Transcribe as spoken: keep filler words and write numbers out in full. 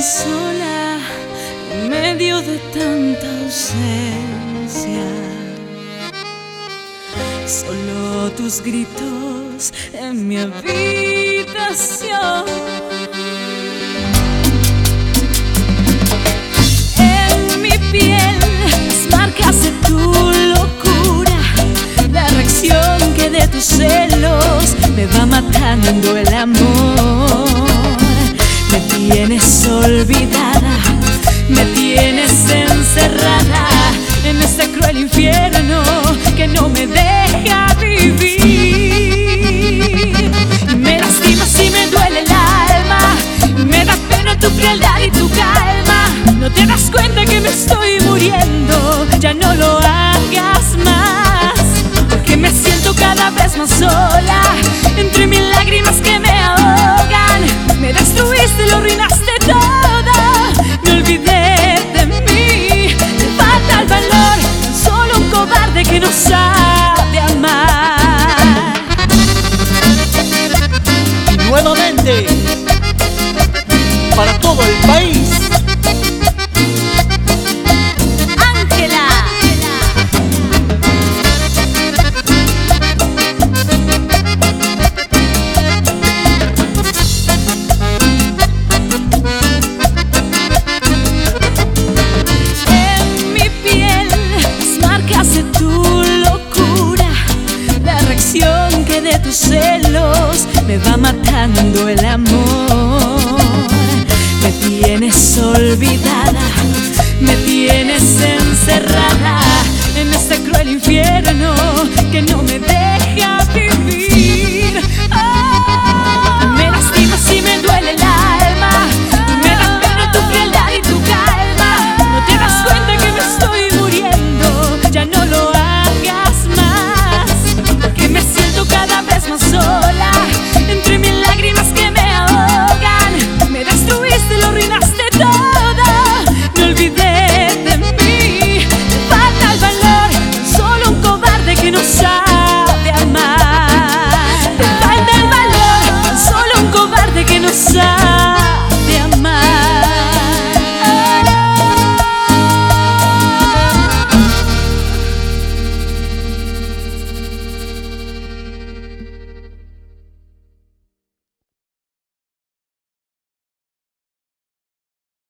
sola en medio de tanta ausencia. Solo tus gritos en mi habitación. En mi piel las marcas de tu locura, la reacción que de tus celos me va matando el amor. Me tienes olvidada, me tienes encerrada en este cruel infierno que no me deja vivir. Y me lastimas y me duele el alma, y me da pena tu frialdad y tu calma. No te das cuenta que me estoy muriendo, ya no lo hagas más, porque me siento cada vez más sola entre mil lágrimas que me ahogan. Me destruiste, lo arruinaste todo, me olvidé de mí. Me falta el valor, solo un cobarde que no sabe amar. Y nuevamente, para todo el país, que de tus celos me va matando el amor. Me tienes olvidada, me tienes encerrada en este cruel infierno